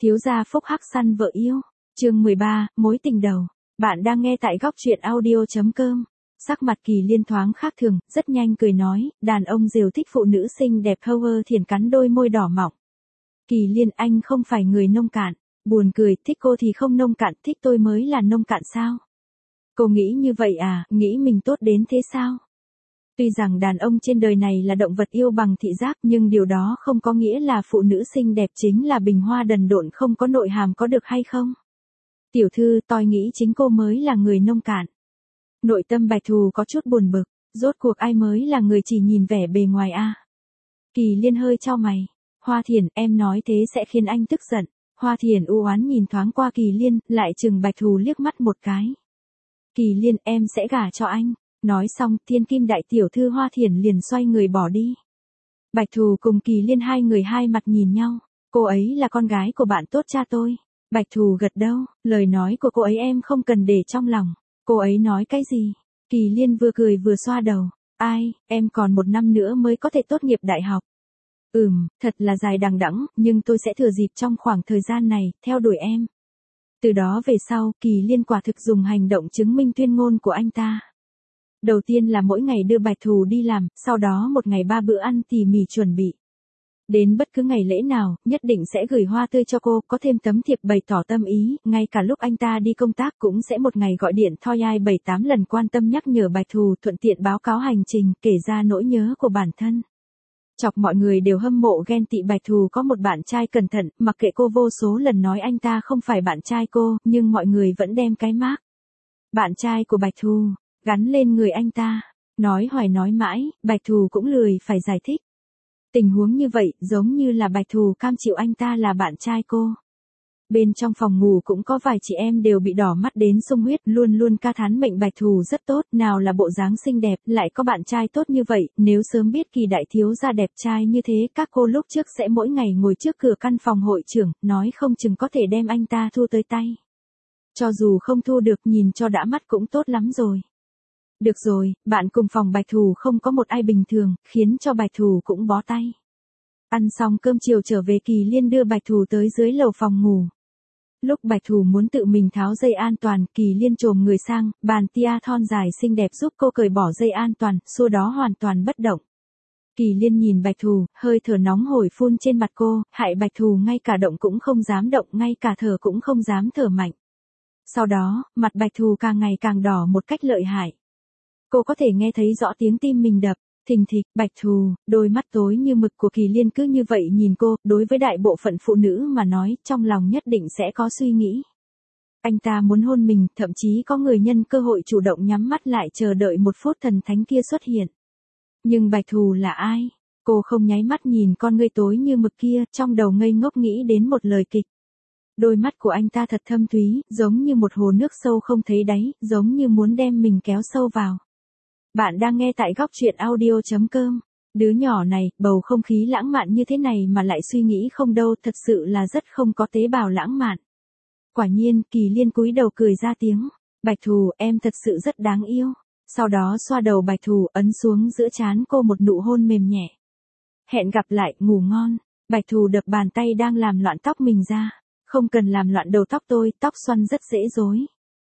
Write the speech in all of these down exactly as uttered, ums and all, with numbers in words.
Thiếu gia phúc hắc săn vợ yêu. Chương mười ba, mối tình đầu. Bạn đang nghe tại góc truyện audio chấm com. Sắc mặt Kỳ Liên thoáng khác thường, rất nhanh cười nói, đàn ông đều thích phụ nữ xinh đẹp. Howard Thiền cắn đôi môi đỏ mọng. Kỳ Liên, anh không phải người nông cạn. Buồn cười, thích cô thì không nông cạn, thích tôi mới là nông cạn sao? Cô nghĩ như vậy à, nghĩ mình tốt đến thế sao? Tuy rằng đàn ông trên đời này là động vật yêu bằng thị giác, nhưng điều đó không có nghĩa là phụ nữ xinh đẹp chính là bình hoa đần độn không có nội hàm, có được hay không? Tiểu thư, tôi nghĩ chính cô mới là người nông cạn. Nội tâm Bạch Thù có chút buồn bực, rốt cuộc ai mới là người chỉ nhìn vẻ bề ngoài a? Kỳ Liên hơi chau mày. Hoa Thiền, em nói thế sẽ khiến anh tức giận. Hoa Thiền u oán nhìn thoáng qua Kỳ Liên, lại chừng Bạch Thù liếc mắt một cái. Kỳ Liên, em sẽ gả cho anh. Nói xong, thiên kim đại tiểu thư Hoa Thiền liền xoay người bỏ đi. Bạch Thù cùng Kỳ Liên hai người hai mặt nhìn nhau. Cô ấy là con gái của bạn tốt cha tôi. Bạch Thù gật đầu, lời nói của cô ấy em không cần để trong lòng. Cô ấy nói cái gì? Kỳ Liên vừa cười vừa xoa đầu. Ai, em còn một năm nữa mới có thể tốt nghiệp đại học. Ừm, thật là dài đằng đẵng, nhưng tôi sẽ thừa dịp trong khoảng thời gian này, theo đuổi em. Từ đó về sau, Kỳ Liên quả thực dùng hành động chứng minh tuyên ngôn của anh ta. Đầu tiên là mỗi ngày đưa Bạch Thù đi làm, sau đó một ngày ba bữa ăn tỉ mỉ chuẩn bị. Đến bất cứ ngày lễ nào, nhất định sẽ gửi hoa tươi cho cô, có thêm tấm thiệp bày tỏ tâm ý, ngay cả lúc anh ta đi công tác cũng sẽ một ngày gọi điện thoi ai bảy tám lần quan tâm nhắc nhở Bạch Thù, thuận tiện báo cáo hành trình, kể ra nỗi nhớ của bản thân. Chọc mọi người đều hâm mộ ghen tị Bạch Thù có một bạn trai cẩn thận, mặc kệ cô vô số lần nói anh ta không phải bạn trai cô, nhưng mọi người vẫn đem cái mác bạn trai của Bạch Thù gắn lên người anh ta. Nói hoài nói mãi, Bạch Thù cũng lười phải giải thích. Tình huống như vậy, giống như là Bạch Thù cam chịu anh ta là bạn trai cô. Bên trong phòng ngủ cũng có vài chị em đều bị đỏ mắt đến sung huyết, luôn luôn ca thán mệnh Bạch Thù rất tốt, nào là bộ dáng xinh đẹp, lại có bạn trai tốt như vậy, nếu sớm biết Kỳ đại thiếu gia đẹp trai như thế, các cô lúc trước sẽ mỗi ngày ngồi trước cửa căn phòng hội trưởng, nói không chừng có thể đem anh ta thu tới tay. Cho dù không thu được, nhìn cho đã mắt cũng tốt lắm rồi. Được rồi, bạn cùng phòng Bạch Thù không có một ai bình thường, khiến cho Bạch Thù cũng bó tay. Ăn xong cơm chiều trở về, Kỳ Liên đưa Bạch Thù tới dưới lầu phòng ngủ. Lúc Bạch Thù muốn tự mình tháo dây an toàn, Kỳ Liên chồm người sang, bàn tia thon dài xinh đẹp giúp cô cởi bỏ dây an toàn, xua đó hoàn toàn bất động. Kỳ Liên nhìn Bạch Thù, hơi thở nóng hổi phun trên mặt cô, hại Bạch Thù ngay cả động cũng không dám động, ngay cả thở cũng không dám thở mạnh. Sau đó, mặt Bạch Thù càng ngày càng đỏ một cách lợi hại. Cô có thể nghe thấy rõ tiếng tim mình đập, thình thịch. Bạch Thù, đôi mắt tối như mực của Kỳ Liên cứ như vậy nhìn cô, đối với đại bộ phận phụ nữ mà nói, trong lòng nhất định sẽ có suy nghĩ. Anh ta muốn hôn mình, thậm chí có người nhân cơ hội chủ động nhắm mắt lại chờ đợi một phút thần thánh kia xuất hiện. Nhưng Bạch Thù là ai? Cô không nháy mắt nhìn con ngươi tối như mực kia, trong đầu ngây ngốc nghĩ đến một lời kịch. Đôi mắt của anh ta thật thâm thúy, giống như một hồ nước sâu không thấy đáy, giống như muốn đem mình kéo sâu vào. Bạn đang nghe tại góc truyện audio chấm com. Đứa nhỏ này, bầu không khí lãng mạn như thế này mà lại suy nghĩ không đâu, thật sự là rất không có tế bào lãng mạn. Quả nhiên, Kỳ Liên cúi đầu cười ra tiếng. Bạch Thù, em thật sự rất đáng yêu. Sau đó xoa đầu Bạch Thù, ấn xuống giữa trán cô một nụ hôn mềm nhẹ. Hẹn gặp lại, ngủ ngon. Bạch Thù đập bàn tay đang làm loạn tóc mình ra. Không cần làm loạn đầu tóc tôi, tóc xoăn rất dễ rối.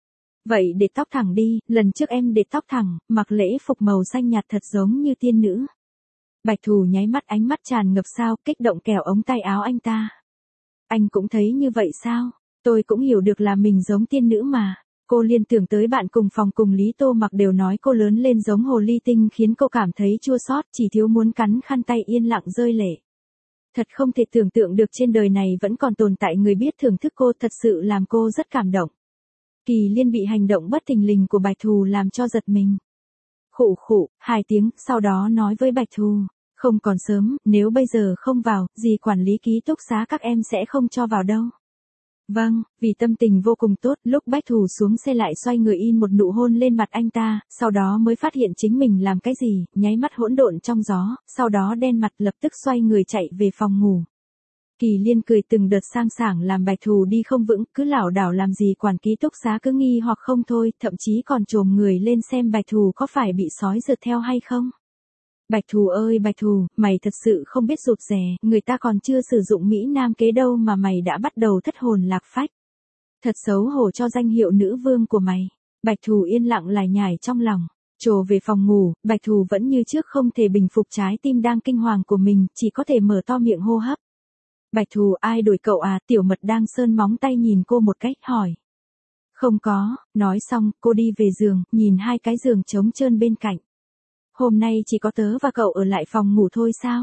Vậy để tóc thẳng đi, lần trước em để tóc thẳng, mặc lễ phục màu xanh nhạt thật giống như tiên nữ. Bạch Thù nháy mắt, ánh mắt tràn ngập sao, kích động kéo ống tay áo anh ta. Anh cũng thấy như vậy sao? Tôi cũng hiểu được là mình giống tiên nữ mà. Cô liên tưởng tới bạn cùng phòng cùng Lý Tô Mặc đều nói cô lớn lên giống hồ ly tinh, khiến cô cảm thấy chua xót, chỉ thiếu muốn cắn khăn tay yên lặng rơi lệ. Thật không thể tưởng tượng được trên đời này vẫn còn tồn tại người biết thưởng thức cô, thật sự làm cô rất cảm động. Kỳ Liên bị hành động bất thình lình của Bạch Thù làm cho giật mình. Khụ khụ, hai tiếng, sau đó nói với Bạch Thù, không còn sớm, nếu bây giờ không vào, dì quản lý ký túc xá các em sẽ không cho vào đâu. Vâng, vì tâm tình vô cùng tốt, lúc Bạch Thù xuống xe lại xoay người in một nụ hôn lên mặt anh ta, sau đó mới phát hiện chính mình làm cái gì, nháy mắt hỗn độn trong gió, sau đó đen mặt lập tức xoay người chạy về phòng ngủ. Kỳ Liên cười từng đợt sang sảng làm Bạch Thù đi không vững, cứ lảo đảo làm gì quản ký túc xá cứ nghi hoặc không thôi, thậm chí còn chồm người lên xem Bạch Thù có phải bị sói rượt theo hay không. Bạch Thù ơi Bạch Thù, mày thật sự không biết rụt rè, người ta còn chưa sử dụng Mỹ Nam kế đâu mà mày đã bắt đầu thất hồn lạc phách. Thật xấu hổ cho danh hiệu nữ vương của mày. Bạch Thù yên lặng lải nhải trong lòng. Trồ về phòng ngủ, Bạch Thù vẫn như trước không thể bình phục trái tim đang kinh hoàng của mình, chỉ có thể mở to miệng hô hấp. Bạch Thù, ai đuổi cậu à? Tiểu Mật đang sơn móng tay nhìn cô một cách hỏi. Không có, nói xong, cô đi về giường, nhìn hai cái giường trống trơn bên cạnh. Hôm nay chỉ có tớ và cậu ở lại phòng ngủ thôi sao?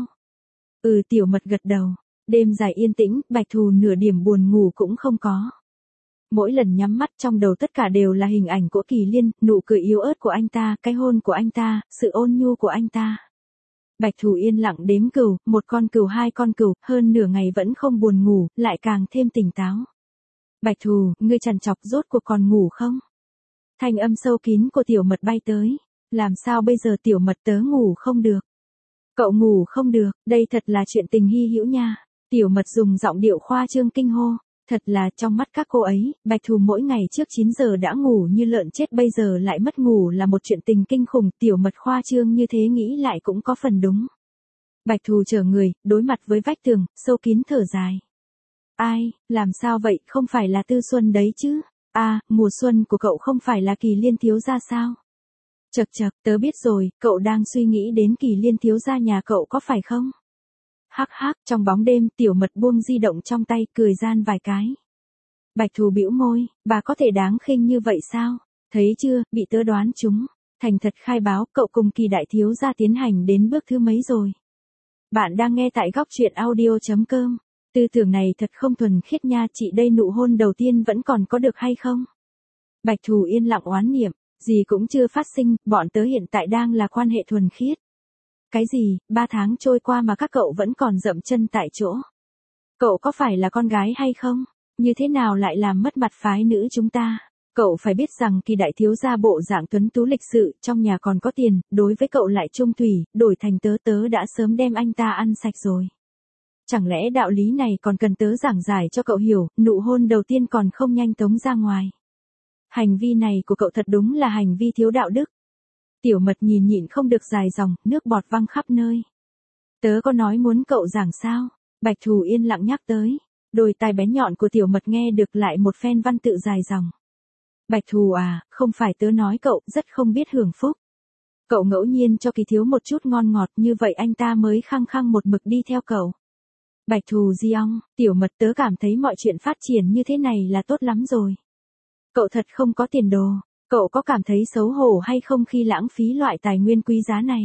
Ừ, Tiểu Mật gật đầu. Đêm dài yên tĩnh, Bạch Thù nửa điểm buồn ngủ cũng không có. Mỗi lần nhắm mắt trong đầu tất cả đều là hình ảnh của Kỳ Liên, nụ cười yếu ớt của anh ta, cái hôn của anh ta, sự ôn nhu của anh ta. Bạch Thù yên lặng đếm cừu, một con cừu hai con cừu, hơn nửa ngày vẫn không buồn ngủ, lại càng thêm tỉnh táo. Bạch Thù, ngươi trằn trọc rốt cuộc còn ngủ không? Thanh âm sâu kín của Tiểu Mật bay tới. Làm sao bây giờ Tiểu Mật tớ ngủ không được? Cậu ngủ không được, đây thật là chuyện tình hy hữu nha. Tiểu Mật dùng giọng điệu khoa trương kinh hô. Thật là trong mắt các cô ấy, Bạch Thù mỗi ngày trước chín giờ đã ngủ như lợn chết bây giờ lại mất ngủ là một chuyện tình kinh khủng. Tiểu Mật khoa trương như thế nghĩ lại cũng có phần đúng. Bạch Thù trở người, đối mặt với vách tường, sâu kín thở dài. Ai, làm sao vậy, không phải là Tư Xuân đấy chứ? À, mùa xuân của cậu không phải là Kỳ Liên thiếu gia sao? Chậc chậc, tớ biết rồi, cậu đang suy nghĩ đến Kỳ Liên thiếu gia nhà cậu có phải không? Hắc hắc, trong bóng đêm, Tiểu Mật buông di động trong tay, cười gian vài cái. Bạch Thù bĩu môi, bà có thể đáng khinh như vậy sao? Thấy chưa, bị tớ đoán chúng. Thành thật khai báo, cậu cùng Kỳ đại thiếu gia tiến hành đến bước thứ mấy rồi? Bạn đang nghe tại góc truyện audio chấm com. Tư tưởng này thật không thuần khiết nha, chị đây nụ hôn đầu tiên vẫn còn có được hay không? Bạch Thù yên lặng oán niệm, gì cũng chưa phát sinh, bọn tớ hiện tại đang là quan hệ thuần khiết. Cái gì, ba tháng trôi qua mà các cậu vẫn còn dậm chân tại chỗ. Cậu có phải là con gái hay không? Như thế nào lại làm mất mặt phái nữ chúng ta? Cậu phải biết rằng Kỳ đại thiếu gia bộ dạng tuấn tú lịch sự, trong nhà còn có tiền, đối với cậu lại trung thủy, đổi thành tớ tớ đã sớm đem anh ta ăn sạch rồi. Chẳng lẽ đạo lý này còn cần tớ giảng giải cho cậu hiểu, nụ hôn đầu tiên còn không nhanh tống ra ngoài. Hành vi này của cậu thật đúng là hành vi thiếu đạo đức. Tiểu Mật nhìn nhịn không được dài dòng, nước bọt văng khắp nơi. Tớ có nói muốn cậu giảng sao? Bạch Thù yên lặng nhắc tới. Đôi tai bén nhọn của Tiểu Mật nghe được lại một phen văn tự dài dòng. Bạch Thù à, không phải tớ nói cậu rất không biết hưởng phúc. Cậu ngẫu nhiên cho Kỳ thiếu một chút ngon ngọt như vậy anh ta mới khăng khăng một mực đi theo cậu. Bạch Thù di ong, Tiểu Mật tớ cảm thấy mọi chuyện phát triển như thế này là tốt lắm rồi. Cậu thật không có tiền đồ. Cậu có cảm thấy xấu hổ hay không khi lãng phí loại tài nguyên quý giá này?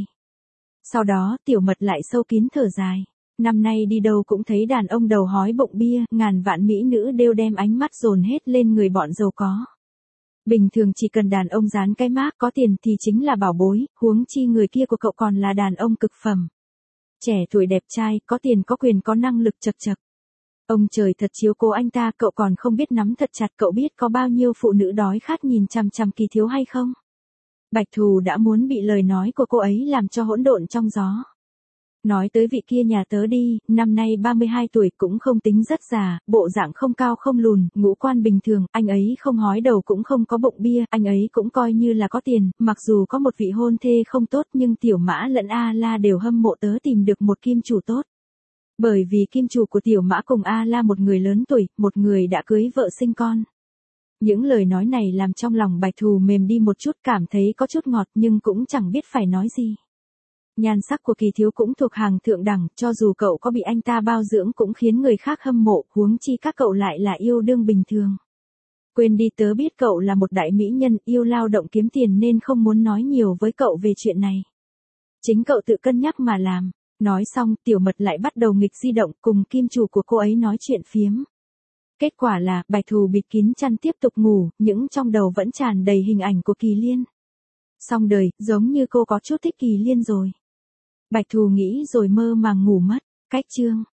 Sau đó, Tiểu Mật lại sâu kín thở dài. Năm nay đi đâu cũng thấy đàn ông đầu hói bụng bia, ngàn vạn mỹ nữ đều đem ánh mắt dồn hết lên người bọn giàu có. Bình thường chỉ cần đàn ông dán cái mác có tiền thì chính là bảo bối, huống chi người kia của cậu còn là đàn ông cực phẩm. Trẻ tuổi đẹp trai, có tiền có quyền có năng lực chật chật. Ông trời thật chiếu cố anh ta, cậu còn không biết nắm thật chặt, cậu biết có bao nhiêu phụ nữ đói khát nhìn chằm chằm Kỳ thiếu hay không? Bạch Thù đã muốn bị lời nói của cô ấy làm cho hỗn độn trong gió. Nói tới vị kia nhà tớ đi, năm nay ba mươi hai tuổi cũng không tính rất già, bộ dạng không cao không lùn, ngũ quan bình thường, anh ấy không hói đầu cũng không có bụng bia, anh ấy cũng coi như là có tiền, mặc dù có một vị hôn thê không tốt nhưng Tiểu Mã lẫn A La đều hâm mộ tớ tìm được một kim chủ tốt. Bởi vì kim chủ của Tiểu Mã cùng A La một người lớn tuổi, một người đã cưới vợ sinh con. Những lời nói này làm trong lòng Bạch Thù mềm đi một chút, cảm thấy có chút ngọt nhưng cũng chẳng biết phải nói gì. Nhan sắc của Kỳ thiếu cũng thuộc hàng thượng đẳng, cho dù cậu có bị anh ta bao dưỡng cũng khiến người khác hâm mộ, huống chi các cậu lại là yêu đương bình thường. Quên đi, tớ biết cậu là một đại mỹ nhân, yêu lao động kiếm tiền nên không muốn nói nhiều với cậu về chuyện này. Chính cậu tự cân nhắc mà làm. Nói xong, Tiểu Mật lại bắt đầu nghịch di động cùng kim chủ của cô ấy nói chuyện phiếm. Kết quả là, Bạch Thù bịt kín chăn tiếp tục ngủ, những trong đầu vẫn tràn đầy hình ảnh của Kỳ Liên. Xong đời, giống như cô có chút thích Kỳ Liên rồi. Bạch Thù nghĩ rồi mơ màng ngủ mất. Cách chương